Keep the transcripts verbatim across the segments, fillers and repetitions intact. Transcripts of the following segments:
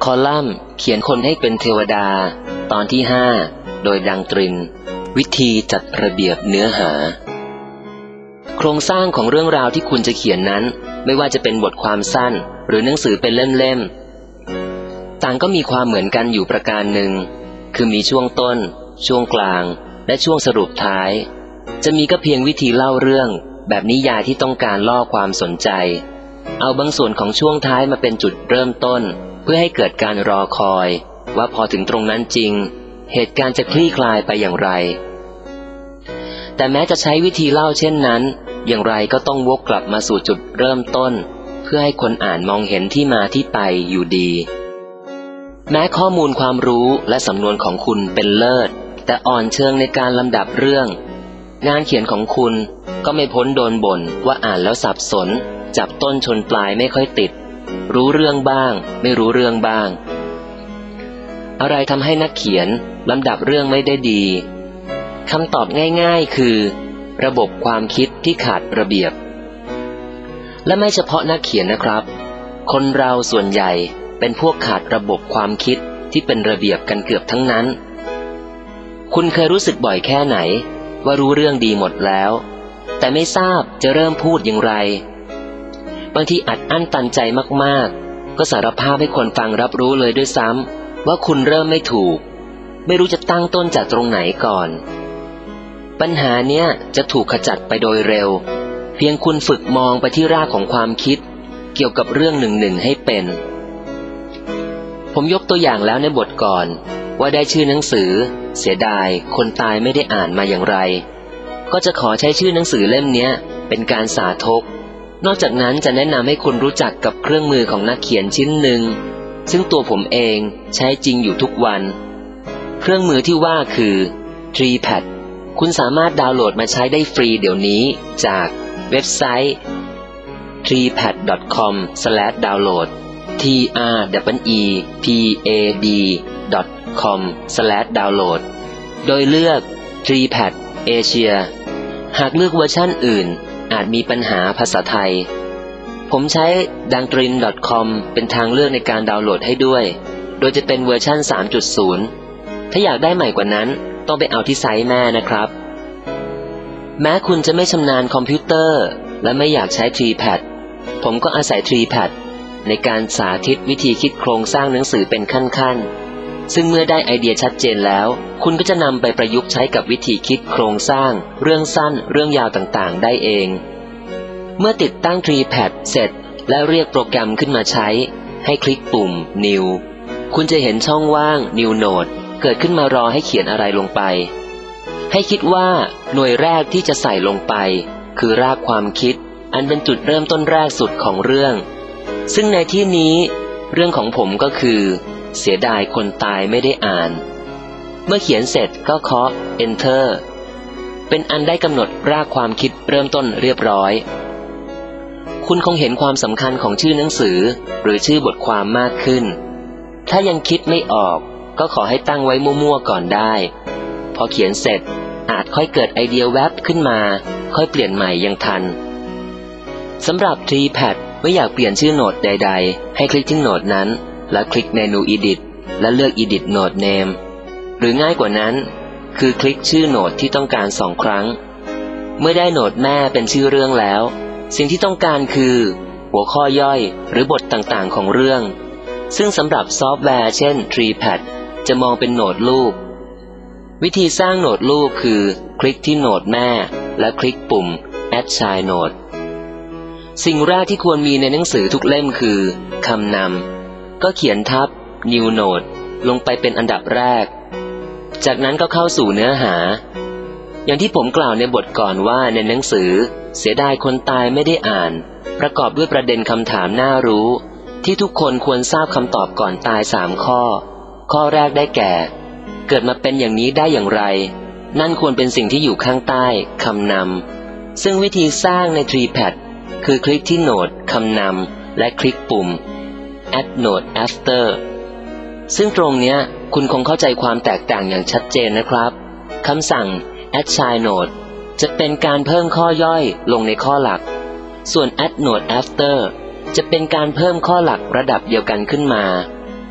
คอลัมน์เขียนคนให้เป็นเทวดาตอนที่ห้าโดยดังตรินวิธีจัดระเบียบเนื้อหาโครงสร้างของเรื่องราวที่คุณจะเขียนนั้นไม่ว่าจะเป็นบทความสั้นหรือหนังสือเป็นเล่มๆต่างก็มีความเหมือนกันอยู่ประการหนึ่งคือมีช่วงต้นช่วงกลางและช่วงสรุปท้ายจะมีก็เพียงวิธีเล่าเรื่องแบบนิยายที่ต้องการล่อความสนใจเอาบางส่วนของช่วงท้ายมาเป็นจุดเริ่มต้นเพื่อให้เกิดการรอคอยว่าพอถึงตรงนั้นจริงเหตุการณ์จะคลี่คลายไปอย่างไรแต่แม้จะใช้วิธีเล่าเช่นนั้นอย่างไรก็ต้องวกกลับมาสู่จุดเริ่มต้นเพื่อให้คนอ่านมองเห็นที่มาที่ไปอยู่ดีแม้ข้อมูลความรู้และสำนวนของคุณเป็นเลิศแต่อ่อนเชิงในการลำดับเรื่องงานเขียนของคุณก็ไม่พ้นโดนบ่นว่าอ่านแล้วสับสนจับต้นชนปลายไม่ค่อยติดรู้เรื่องบ้างไม่รู้เรื่องบ้างอะไรทำให้นักเขียนลำดับเรื่องไม่ได้ดีคำตอบง่ายๆคือระบบความคิดที่ขาดระเบียบและไม่เฉพาะนักเขียนนะครับคนเราส่วนใหญ่เป็นพวกขาดระบบความคิดที่เป็นระเบียบกันเกือบทั้งนั้นคุณเคยรู้สึกบ่อยแค่ไหนว่ารู้เรื่องดีหมดแล้วแต่ไม่ทราบจะเริ่มพูดอย่างไรบางทีอัดอั้นตันใจมากๆก็สารภาพให้คนฟังรับรู้เลยด้วยซ้ำว่าคุณเริ่มไม่ถูกไม่รู้จะตั้งต้นจากตรงไหนก่อนปัญหาเนี้ยจะถูกขจัดไปโดยเร็วเพียงคุณฝึกมองไปที่รากของความคิดเกี่ยวกับเรื่องหนึ่งๆให้เป็นผมยกตัวอย่างแล้วในบทก่อนว่าได้ชื่อหนังสือเสียดายคนตายไม่ได้อ่านมาอย่างไรก็จะขอใช้ชื่อหนังสือเล่มนี้เป็นการสาธกนอกจากนั้นจะแนะนำให้คุณรู้จักกับเครื่องมือของนักเขียนชิ้นหนึ่งซึ่งตัวผมเองใช้จริงอยู่ทุกวันเครื่องมือที่ว่าคือ ทรี แพด คุณสามารถดาวน์โหลดมาใช้ได้ฟรีเดี๋ยวนี้จากเว็บไซต์ ทรี แพด ดอท คอม สแลช ดาวน์โหลด ที อาร์ อี อี พี เอ ดี ดอท คอม สแลช ดาวน์โหลด โดยเลือก ทรี แพด Asia หากเลือกเวอร์ชั่นอื่นอาจมีปัญหาภาษาไทยผมใช้ ดังตริน ดอท คอม เป็นทางเลือกในการดาวน์โหลดให้ด้วยโดยจะเป็นเวอร์ชั่น สามจุดศูนย์ ถ้าอยากได้ใหม่กว่านั้นต้องไปเอาที่ไซต์แม่นะครับแม้คุณจะไม่ชำนาญคอมพิวเตอร์และไม่อยากใช้ ทรี แพด ผมก็อาศัย ทรี แพด ในการสาธิตวิธีคิดโครงสร้างหนังสือเป็นขั้นๆซึ่งเมื่อได้ไอเดียชัดเจนแล้วคุณก็จะนำไปประยุกต์ใช้กับวิธีคิดโครงสร้างเรื่องสั้นเรื่องยาวต่างๆได้เองเมื่อติดตั้ง ทรี แพด เสร็จและเรียกโปรแกรมขึ้นมาใช้ให้คลิกปุ่ม New คุณจะเห็นช่องว่าง New Note เกิดขึ้นมารอให้เขียนอะไรลงไปให้คิดว่าหน่วยแรกที่จะใส่ลงไปคือรากความคิดอันเป็นจุดเริ่มต้นแรกสุดของเรื่องซึ่งในที่นี้เรื่องของผมก็คือเสียดายคนตายไม่ได้อ่านเมื่อเขียนเสร็จก็เคาะ Enter เป็นอันได้กำหนดรากความคิดเริ่มต้นเรียบร้อยคุณคงเห็นความสำคัญของชื่อหนังสือหรือชื่อบทความมากขึ้นถ้ายังคิดไม่ออกก็ขอให้ตั้งไว้มั่วๆก่อนได้พอเขียนเสร็จอาจค่อยเกิดไอเดียแวบขึ้นมาค่อยเปลี่ยนใหม่ยังทันสำหรับ ทรี แพด เมื่ออยากเปลี่ยนชื่อโน้ตใดๆให้คลิกที่โน้ตนั้นแล้วคลิกเมนู Edit และเลือก Edit Note Name หรือง่ายกว่านั้นคือคลิกชื่อโน้ตที่ต้องการสองครั้งเมื่อได้โน้ตแม่เป็นชื่อเรื่องแล้วสิ่งที่ต้องการคือหัวข้อย่อยหรือบทต่างๆของเรื่องซึ่งสำหรับซอฟต์แวร์เช่น ทรี แพด จะมองเป็นโน้ตลูกวิธีสร้างโน้ตลูกคือคลิกที่โน้ตแม่และคลิกปุ่ม Add Child Note สิ่งแรกที่ควรมีในหนังสือทุกเล่มคือคำนำก็เขียนทับ New Note ลงไปเป็นอันดับแรกจากนั้นก็เข้าสู่เนื้อหาอย่างที่ผมกล่าวในบทก่อนว่าในหนังสือเสียดายคนตายไม่ได้อ่านประกอบด้วยประเด็นคำถามน่ารู้ที่ทุกคนควรทราบคำตอบก่อนตายสามข้อข้อแรกได้แก่เกิดมาเป็นอย่างนี้ได้อย่างไรนั่นควรเป็นสิ่งที่อยู่ข้างใต้คำนำซึ่งวิธีสร้างใน ทรี แพด คือคลิกที่โน้ตคำนำและคลิกปุ่ม Add Note After ซึ่งตรงเนี้ยคุณคงเข้าใจความแตกต่างอย่างชัดเจนนะครับคำสั่ง Add Child Note จะเป็นการเพิ่มข้อย่อยลงในข้อหลักส่วน Add Note After จะเป็นการเพิ่มข้อหลักระดับเดียวกันขึ้นมา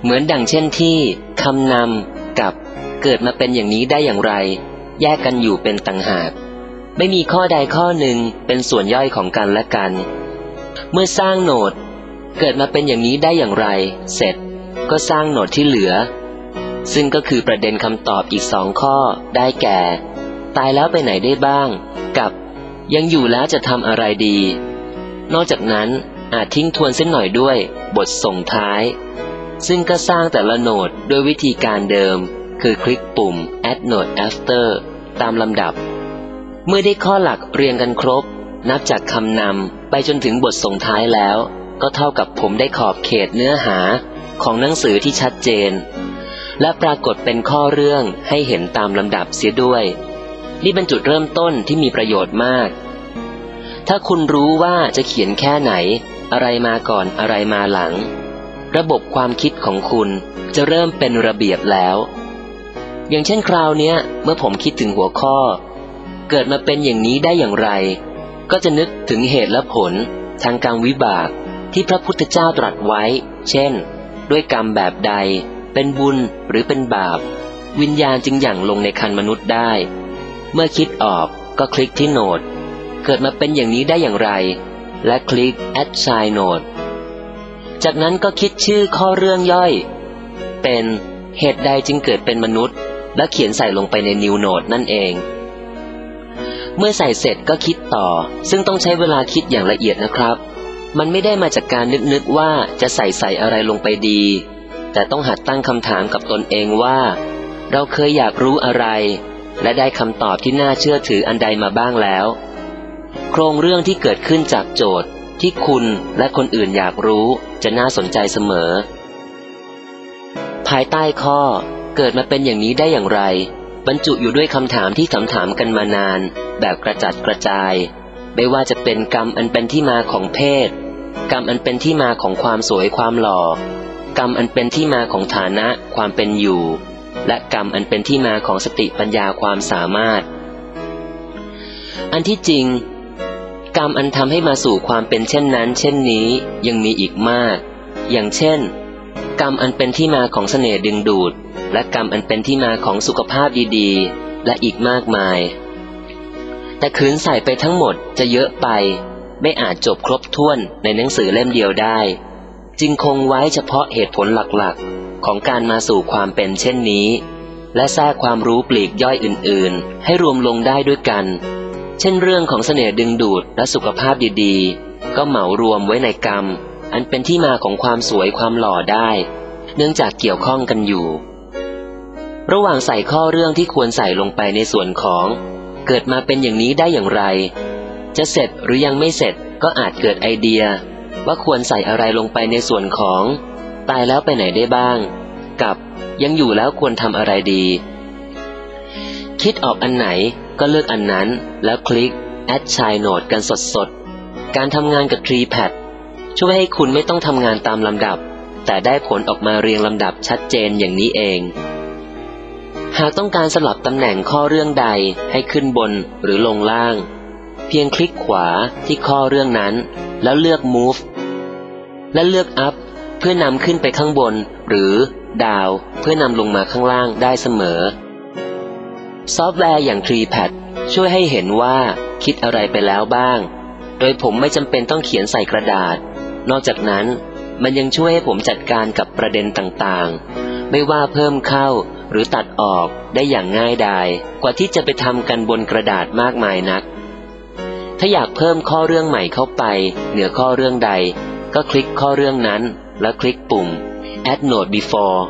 เหมือนดังเช่นที่คำนำกับเกิดมาเป็นอย่างนี้ได้อย่างไรแยกกันอยู่เป็นต่างหากไม่มีข้อใดข้อหนึ่งเป็นส่วนย่อยของกันและกันเมื่อสร้างโหนดเกิดมาเป็นอย่างนี้ได้อย่างไรเสร็จก็สร้างโหนดที่เหลือซึ่งก็คือประเด็นคำตอบอีกสองข้อได้แก่ตายแล้วไปไหนได้บ้างกับยังอยู่แล้วจะทำอะไรดีนอกจากนั้นอาจทิ้งทวนเส้นหน่อยด้วยบทส่งท้ายซึ่งก็สร้างแต่ละโหนดด้วยวิธีการเดิมคือคลิกปุ่ม add node after ตามลำดับเมื่อได้ข้อหลักเรียงกันครบนับจากคำนำไปจนถึงบทส่งท้ายแล้วก็เท่ากับผมได้ขอบเขตเนื้อหาของหนังสือที่ชัดเจนและปรากฏเป็นข้อเรื่องให้เห็นตามลำดับเสียด้วยนี่เป็นจุดเริ่มต้นที่มีประโยชน์มากถ้าคุณรู้ว่าจะเขียนแค่ไหนอะไรมาก่อนอะไรมาหลังระบบความคิดของคุณจะเริ่มเป็นระเบียบแล้วอย่างเช่นคราวนี้เมื่อผมคิดถึงหัวข้อเกิดมาเป็นอย่างนี้ได้อย่างไรก็จะนึกถึงเหตุและผลทางกรรมวิบากที่พระพุทธเจ้าตรัสไว้เช่นด้วยกรรมแบบใดเป็นบุญหรือเป็นบาปวิญญาณจึงหยั่งลงในครรภ์มนุษย์ได้เมื่อคิดออกก็คลิกที่โหนดเกิดมาเป็นอย่างนี้ได้อย่างไรและคลิก add child node จากนั้นก็คิดชื่อข้อเรื่องย่อยเป็นเหตุใดจึงเกิดเป็นมนุษย์และเขียนใส่ลงไปใน new node นั่นเองเมื่อใส่เสร็จก็คิดต่อซึ่งต้องใช้เวลาคิดอย่างละเอียดนะครับมันไม่ได้มาจากการนึกๆว่าจะใส่ใส่อะไรลงไปดีแต่ต้องหัดตั้งคำถามกับตนเองว่าเราเคยอยากรู้อะไรและได้คำตอบที่น่าเชื่อถืออันใดมาบ้างแล้วโครงเรื่องที่เกิดขึ้นจากโจทย์ที่คุณและคนอื่นอยากรู้จะน่าสนใจเสมอภายใต้ข้อเกิดมาเป็นอย่างนี้ได้อย่างไรบรรจุอยู่ด้วยคำถามที่ถามถามกันมานานแบบกระจัดกระจายไม่ว่าจะเป็นกรรมอันเป็นที่มาของเพศกรรมอันเป็นที่มาของความสวยความหล่อกรรมอันเป็นที่มาของฐานะความเป็นอยู่และกรรมอันเป็นที่มาของสติปัญญาความสามารถอันที่จริงกรรมอันทำให้มาสู่ความเป็นเช่นนั้นเช่นนี้ยังมีอีกมากอย่างเช่นกรรมอันเป็นที่มาของเสน่ห์ดึงดูดและกรรมอันเป็นที่มาของสุขภาพดีๆและอีกมากมายแต่ขืนใส่ไปทั้งหมดจะเยอะไปไม่อาจจบครบถ้วนในหนังสือเล่มเดียวได้จึงคงไว้เฉพาะเหตุผลหลักๆของการมาสู่ความเป็นเช่นนี้และแทรกความรู้ปลีกย่อยอื่นๆให้รวมลงได้ด้วยกันเช่นเรื่องของเสน่ห์ดึงดูดและสุขภาพดีๆก็เหมารวมไว้ในกรรมอันเป็นที่มาของความสวยความหล่อได้เนื่องจากเกี่ยวข้องกันอยู่ระหว่างใส่ข้อเรื่องที่ควรใส่ลงไปในส่วนของเกิดมาเป็นอย่างนี้ได้อย่างไรจะเสร็จหรือยังไม่เสร็จก็อาจเกิดไอเดียว่าควรใส่อะไรลงไปในส่วนของตายแล้วไปไหนได้บ้างกับยังอยู่แล้วควรทำอะไรดีคิดออกอันไหนก็เลือกอันนั้นแล้วคลิก add child node กันสดๆการทำงานกับ TreePad ช่วยให้คุณไม่ต้องทำงานตามลำดับแต่ได้ผลออกมาเรียงลำดับชัดเจนอย่างนี้เองหากต้องการสลับตำแหน่งข้อเรื่องใดให้ขึ้นบนหรือลงล่างเพียงคลิกขวาที่ข้อเรื่องนั้นแล้วเลือก move และเลือก up เพื่อนำขึ้นไปข้างบนหรือ down เพื่อนำลงมาข้างล่างได้เสมอซอฟต์แวร์อย่าง TreePad ช่วยให้เห็นว่าคิดอะไรไปแล้วบ้างโดยผมไม่จำเป็นต้องเขียนใส่กระดาษนอกจากนั้นมันยังช่วยให้ผมจัดการกับประเด็นต่างๆไม่ว่าเพิ่มเข้าหรือตัดออกได้อย่างง่ายดายกว่าที่จะไปทำกันบนกระดาษมากมายนักถ้าอยากเพิ่มข้อเรื่องใหม่เข้าไปเหนือข้อเรื่องใดก็คลิกข้อเรื่องนั้นแล้วคลิกปุ่ม add node before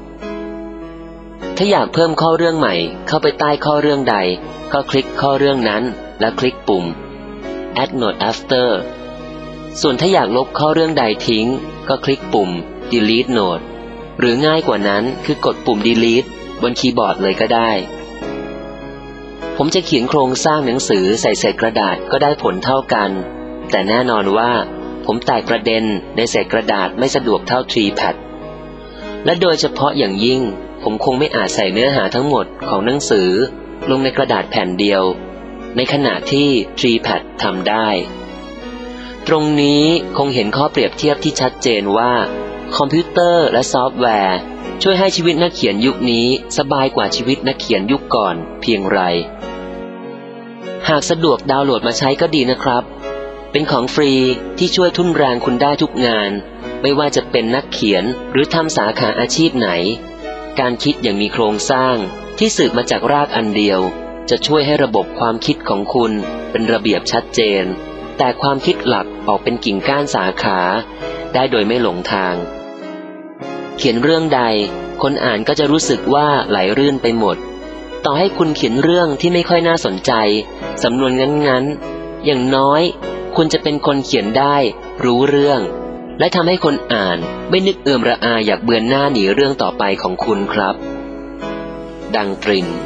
ถ้าอยากเพิ่มข้อเรื่องใหม่เข้าไปใต้ข้อเรื่องใดก็คลิกข้อเรื่องนั้นและคลิกปุ่ม add node after ส่วนถ้าอยากลบข้อเรื่องใดทิ้งก็คลิกปุ่ม delete node หรือง่ายกว่านั้นคือกดปุ่ม delete บนคีย์บอร์ดเลยก็ได้ผมจะเขียนโครงสร้างหนังสือใส่เศษกระดาษก็ได้ผลเท่ากันแต่แน่นอนว่าผมแตกประเด็นในเศษกระดาษไม่สะดวกเท่า TreePad และโดยเฉพาะอย่างยิ่งผมคงไม่อาจใส่เนื้อหาทั้งหมดของหนังสือลงในกระดาษแผ่นเดียวในขณะที่ TreePad ทำได้ตรงนี้คงเห็นข้อเปรียบเทียบที่ชัดเจนว่าคอมพิวเตอร์และซอฟต์แวร์ช่วยให้ชีวิตนักเขียนยุคนี้สบายกว่าชีวิตนักเขียนยุคก่อนเพียงไรหากสะดวกดาวน์โหลดมาใช้ก็ดีนะครับเป็นของฟรีที่ช่วยทุ่นแรงคุณได้ทุกงานไม่ว่าจะเป็นนักเขียนหรือทำสาขาอาชีพไหนการคิดอย่างมีโครงสร้างที่สืบมาจากรากอันเดียวจะช่วยให้ระบบความคิดของคุณเป็นระเบียบชัดเจนแต่ความคิดหลักออกเป็นกิ่งก้านสาขาได้โดยไม่หลงทางเขียนเรื่องใดคนอ่านก็จะรู้สึกว่าไหลรื่นไปหมดต่อให้คุณเขียนเรื่องที่ไม่ค่อยน่าสนใจสำนวนงั้นๆอย่างน้อยคุณจะเป็นคนเขียนได้รู้เรื่องและทำให้คนอ่านไม่นึกเอื่อมระอาอยากเบือนหน้าหนีเรื่องต่อไปของคุณครับดังตริน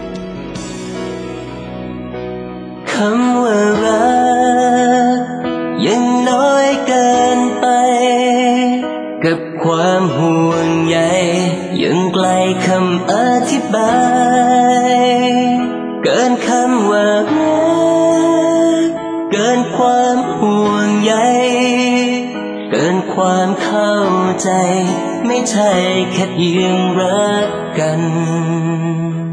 คำว่ารักยังน้อยเกินไปกับความห่วงใยยังไกลคำอธิบายเกินคำว่ารักเกินความห่วงใยเกินความเข้าใจไม่ใช่แค่เพียงรักกัน